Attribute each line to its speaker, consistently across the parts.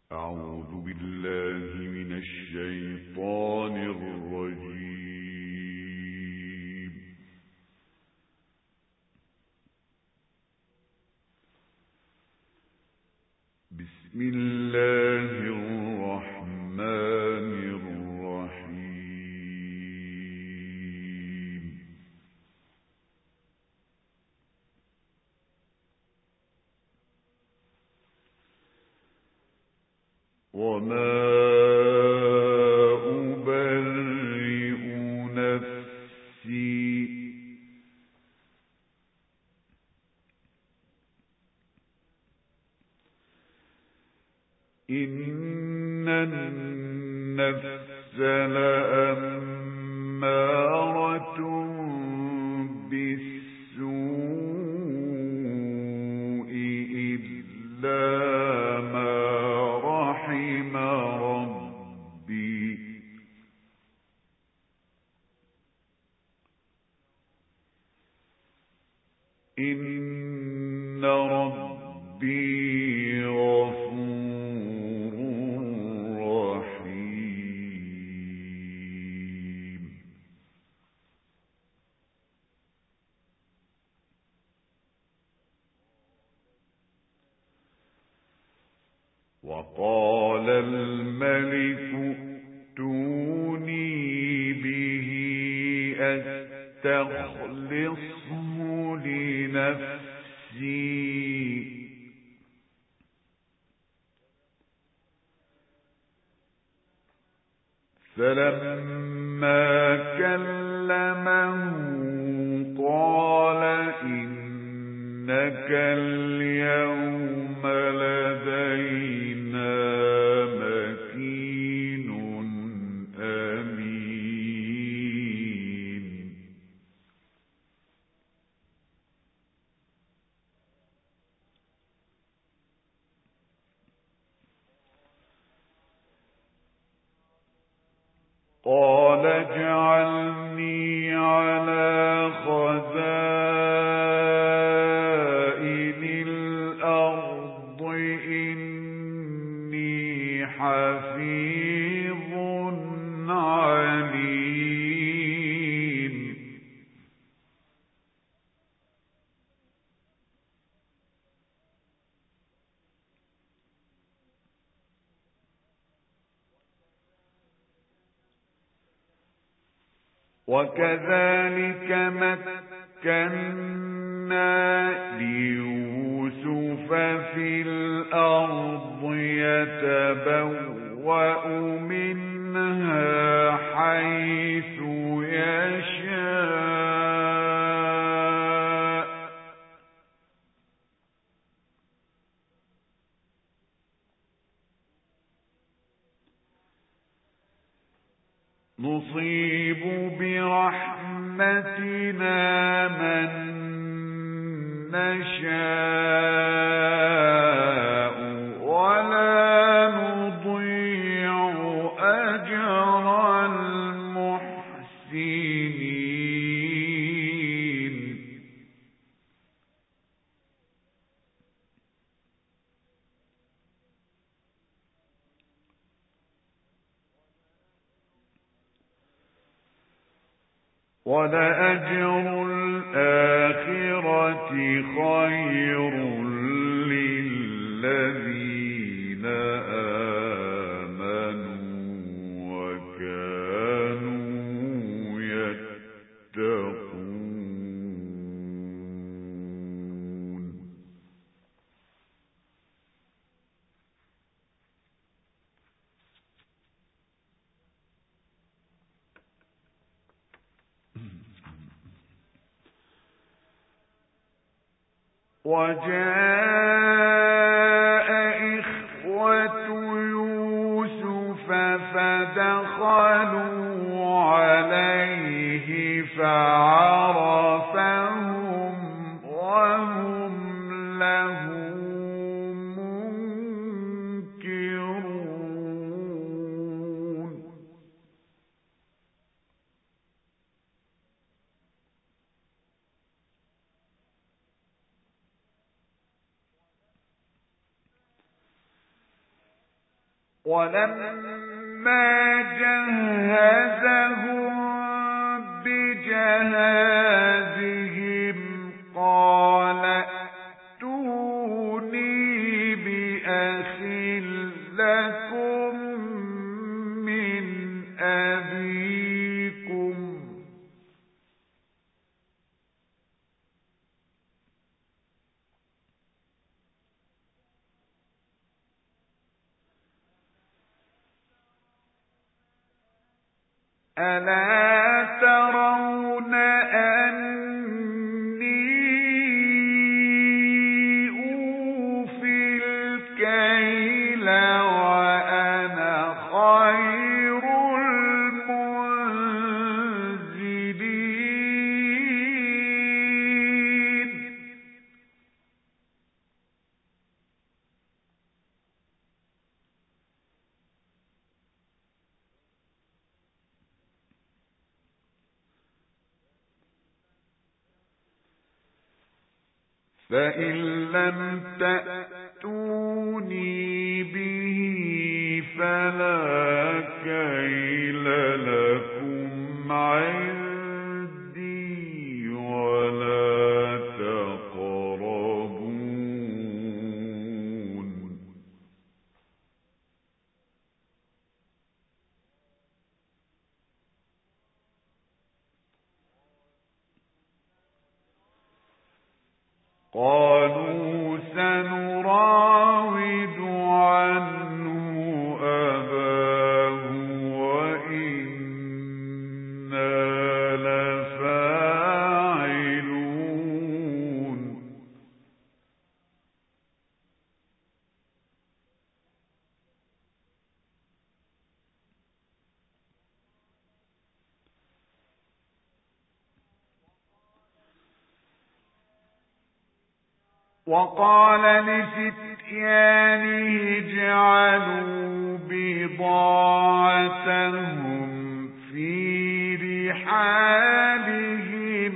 Speaker 1: أعوذ بالله من الشيطان الرجيم. بسم الله الرحمن الرحيم. وما أبرئ نفسي إن النفس لأمارة بالسوء إلا ما رحم ربي إن ربي غفور رحيم. وقال الملك ائتوني به أستخلصه لنفسي فلما كلمه قال إنك اليوم لدينا مكين أمين. قال اجعلني على خزائن الأرض إني حفيظ عليم. وكذلك مكنا ليوسف في الأرض يتبوأ منها حيث يشاء نصيب برحمتنا من نشاء ولا نضيع أجر المحسنين. ولأجر الآخرة خير للذين آمنوا وكانوا يتقون. وجاء إخوة يوسف فدخلوا عليه فعرفهم وهم له منكرون. ولما جهزهم بجهازهم قال ائتوني بأخ لكم من أبيكم ألا ترون أني أوفي الكيل وأنا خير المنزلين فإن لم تأتوني به فلا كيل لكم عندي ولا تقربون قالوا سنراود عنه أباه وإنا لفاعلون وقال لفتيانه اجعلوا بضاعتهم في رحالهم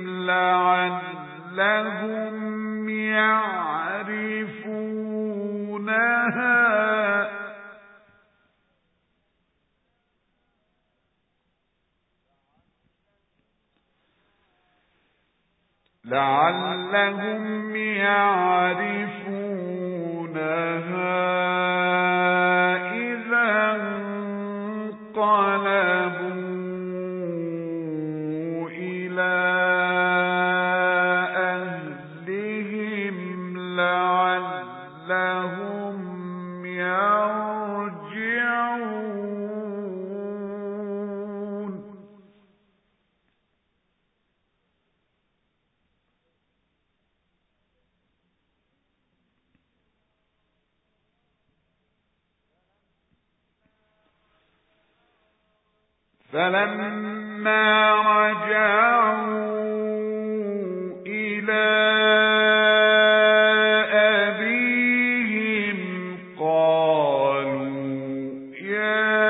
Speaker 1: لعلهم يعرفونها إذا انقلبوا إلى أهلهم لعلهم يرجعون فلما رجعوا إلى أبيهم قالوا يا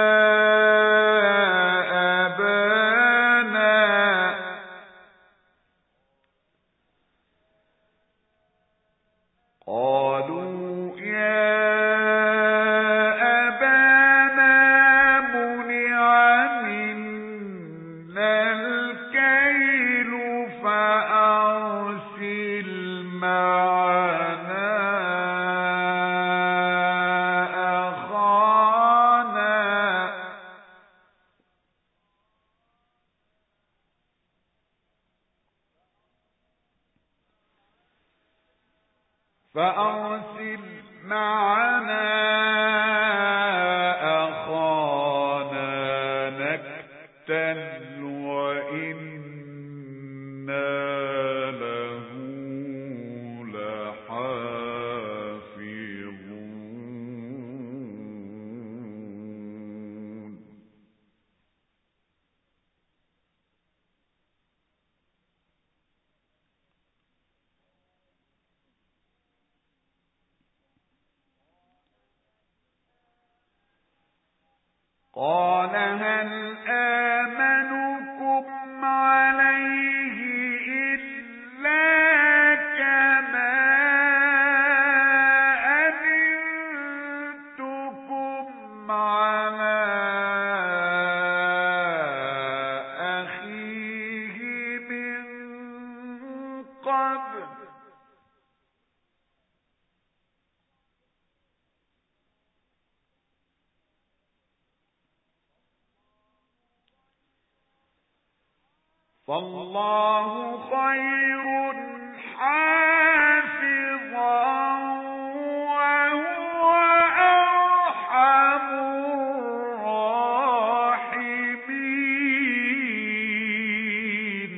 Speaker 1: أبانا منع منا الكيل فأرسل معنا أخانا نكتل وإنا له لحافظون قال هل آمنكم عليه إلا كما أمنتكم فالله خير حافظا وهو أرحم الراحمين.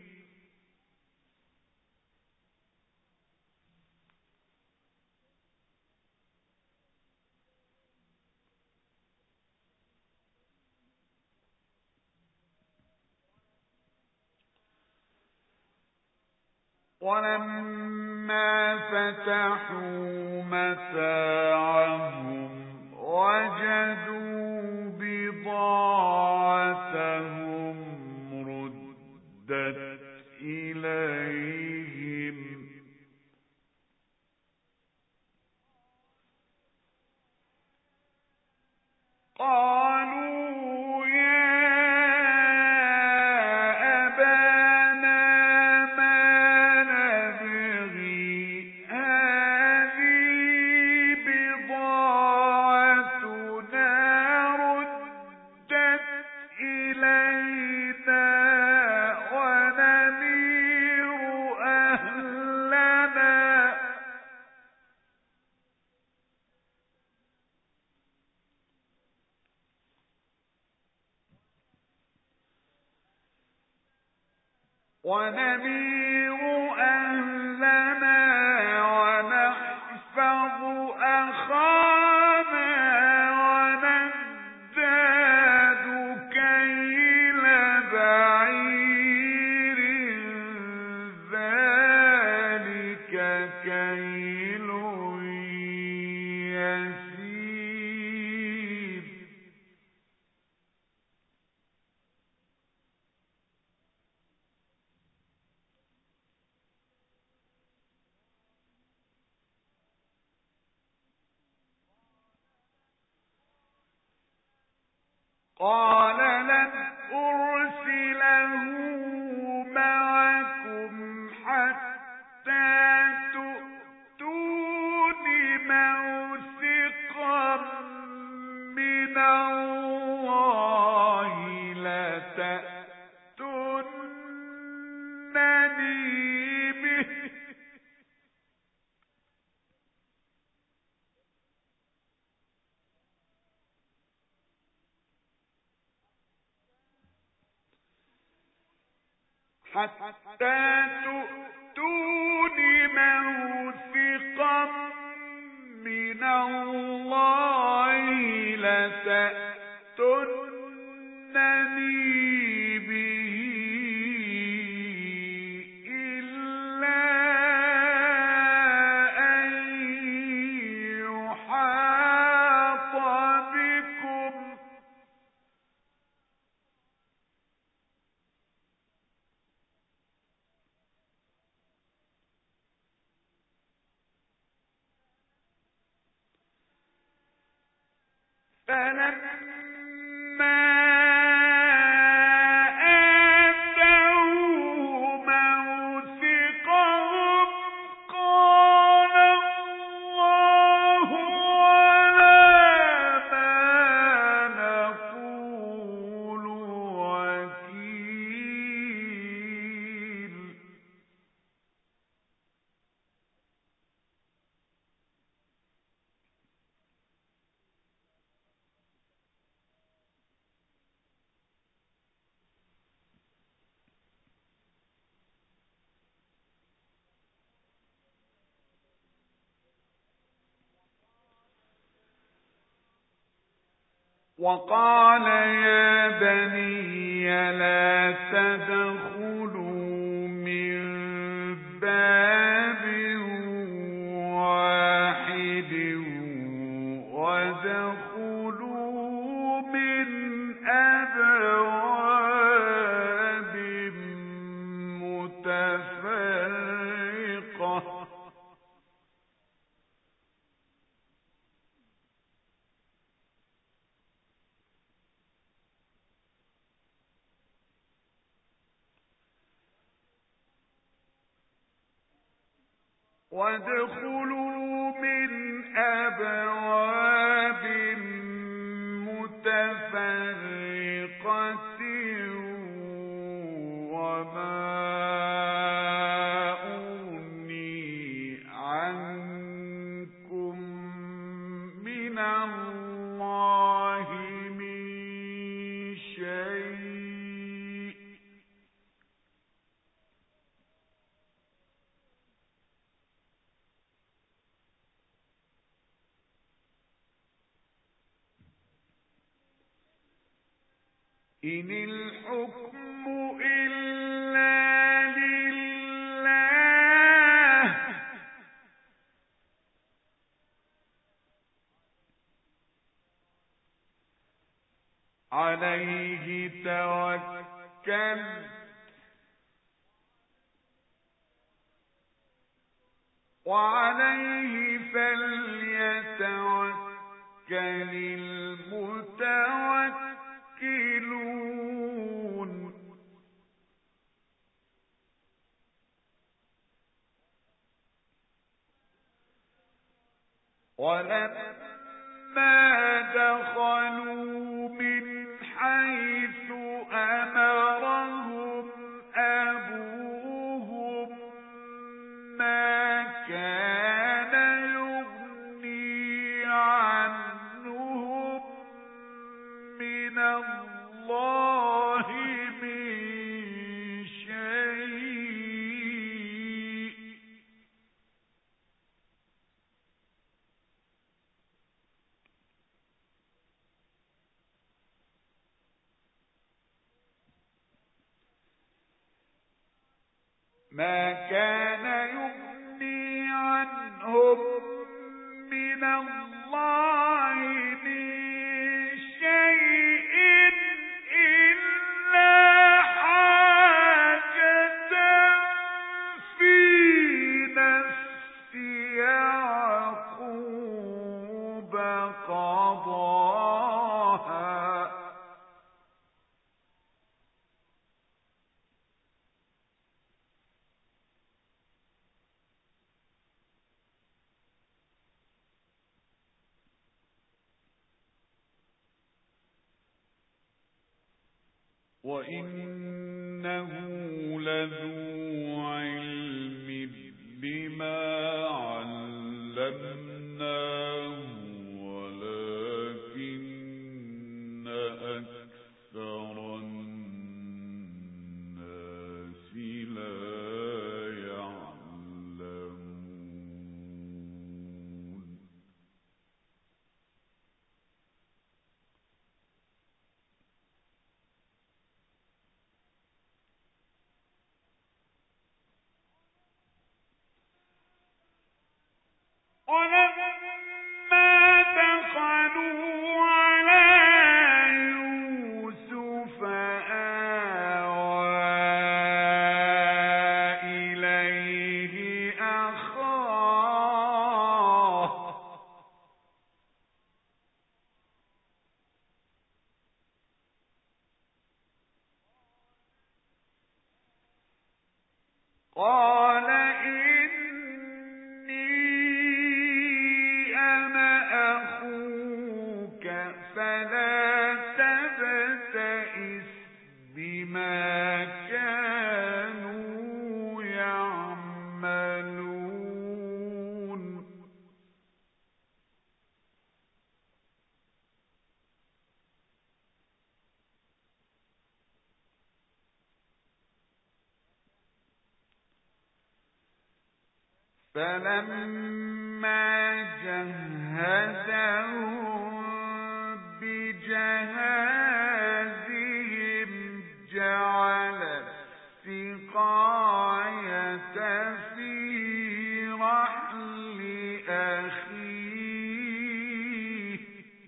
Speaker 1: ولما فتحوا متاعهم وجدوا بضاعتهم ردت إليهم قالوا يا أبانا ما نبغي هذه بضاعتنا ردت إلينا ونمير أهلنا ونحفظ أخانا ونزداد كيل بعير ذلك كيل يسير. قال لن أرسله معكم حتى تؤتون موثقا من الله لتأتونني به موثقا من الله لتأتونني به إلا أن يحاط بكم فلما آتوه موثقهم قال الله على ما نقول وكيل. وقال يا بني لا تدخلوا من باب واحد وادخلوا من أبواب متفرقة وادخلوا من أبواب متفرقة وما الله من شيء إن الحكم إلا لله عليه توكلت وعليه فليتوكل المتوكلون ولما دخلوا من حيث أمرهم أبوهم ما كان يغني عنهم من الله من شيء ما كان يغني عنهم من الله من شيء إلا حاجة في نفس يعقوب قضاها وإنه لذو علم لما علمناه ولكن أكثر الناس لا يعلمون ولما دخلوا على يوسف آوى إليه أخاه قال أخوك فلا تبتئس بما كانوا يعملون فلما جهزهم بجهازهم جعل السقاية في رحل أخيه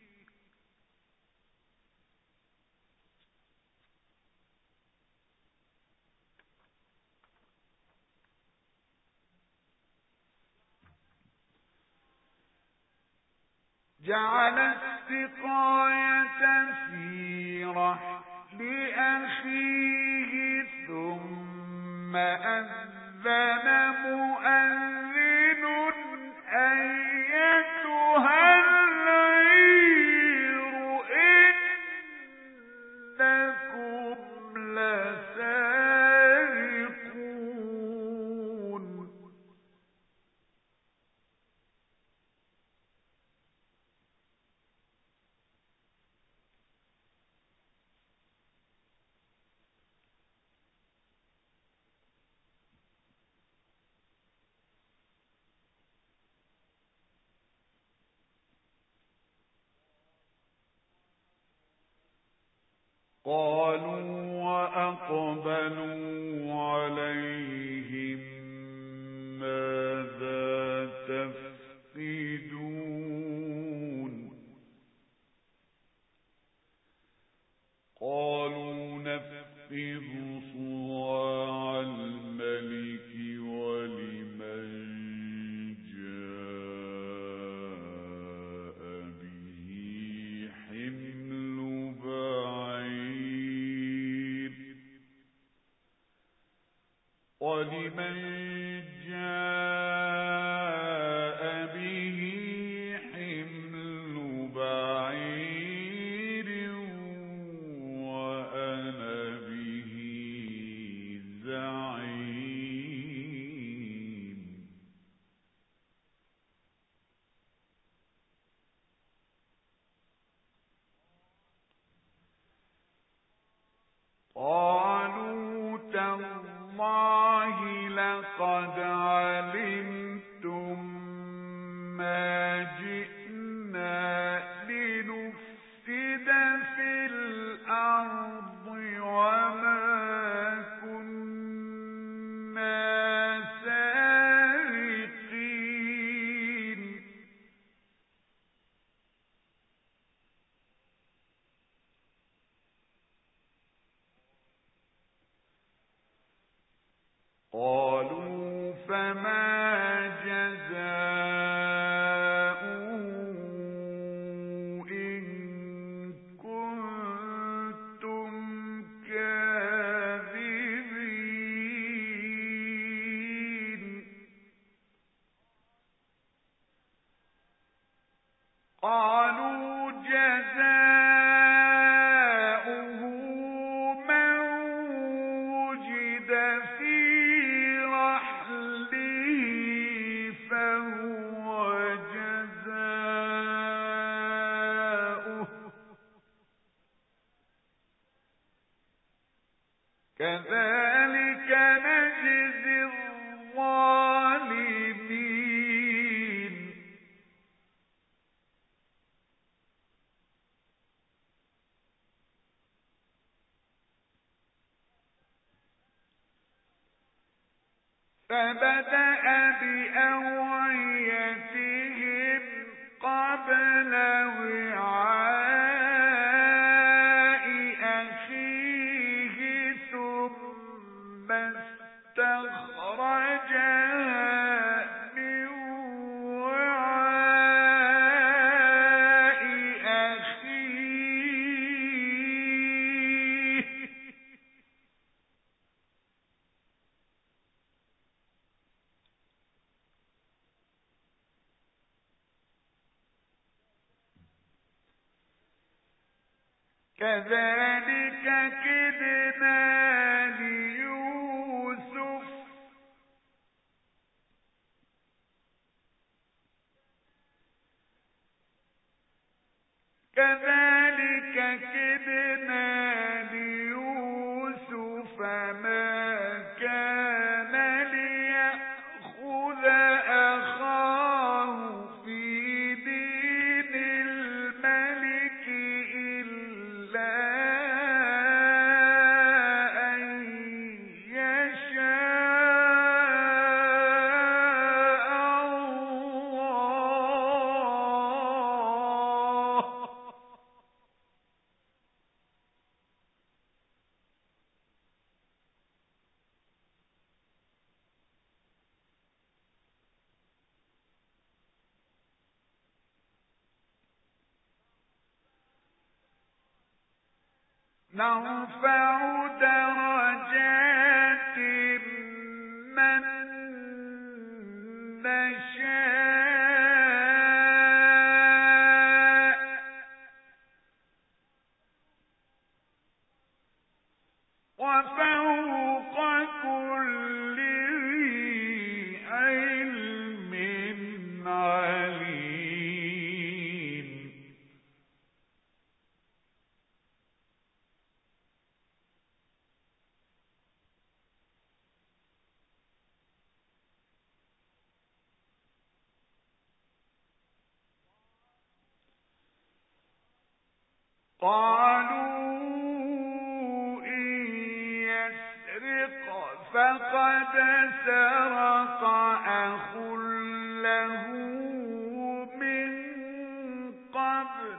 Speaker 1: جعل السقاية في رحل أخيه ثم أذن مؤذن أيتها العير إنكم لسارقون قالوا وأقبلوا عليهم ماذا تفقدون قالوا نفقد صواع الملك ولمن جاء به حمل بعير وأنا به زعيم قالوا تالله لقد علمتم ما جئنا لنفسد في الأرض وما كنا سارقين قالوا فما جزاؤه إن كنتم كاذبين قالوا جزاؤه من وجد في فهو جزاؤه كذلك نجزي الظالمين فبدأ بأوعيتهم قبل وعاء أخيه ثم استخرجها من وعاء أخيه كذلك كدنا ليوسف ما كان ليأخذ أخاه في دين الملك إلا أن يشاء الله نرفع درجات من نشاء وفوق كل ذي علم عليم قالوا فقد سرق أخ له من قبل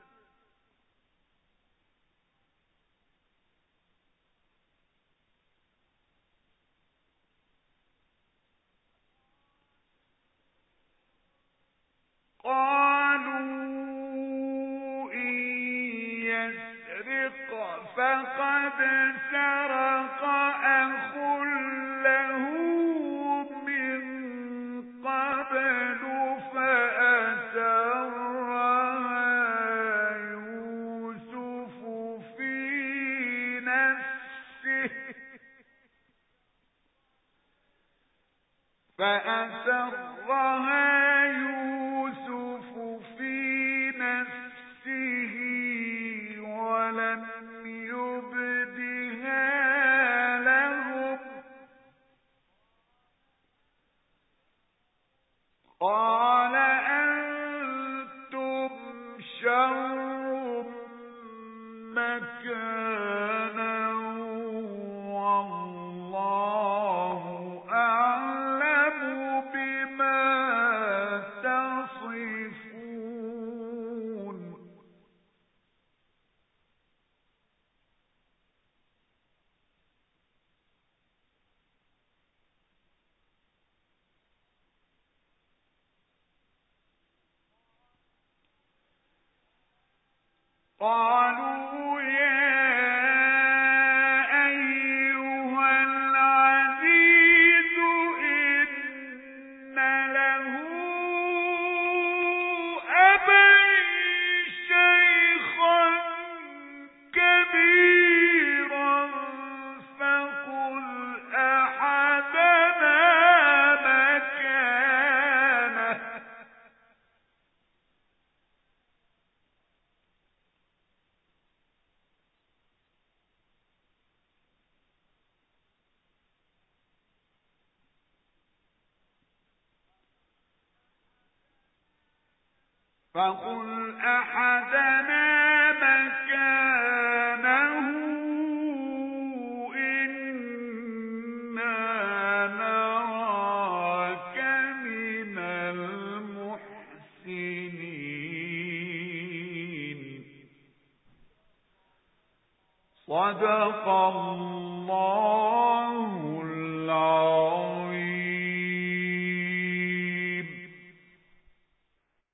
Speaker 1: قالوا إن يسرق فقد سرق أخ له من قبل فأسرها يوسف في نفسه ولم يبدها لهم قال أنتم شر مكانا والله أعلم بما تصفون قالوا يا أيها العزيز إن له أبا شيخا كبيرا فخذ أحدنا مكانه إنا نراك من المحسنين صدق الله العظيم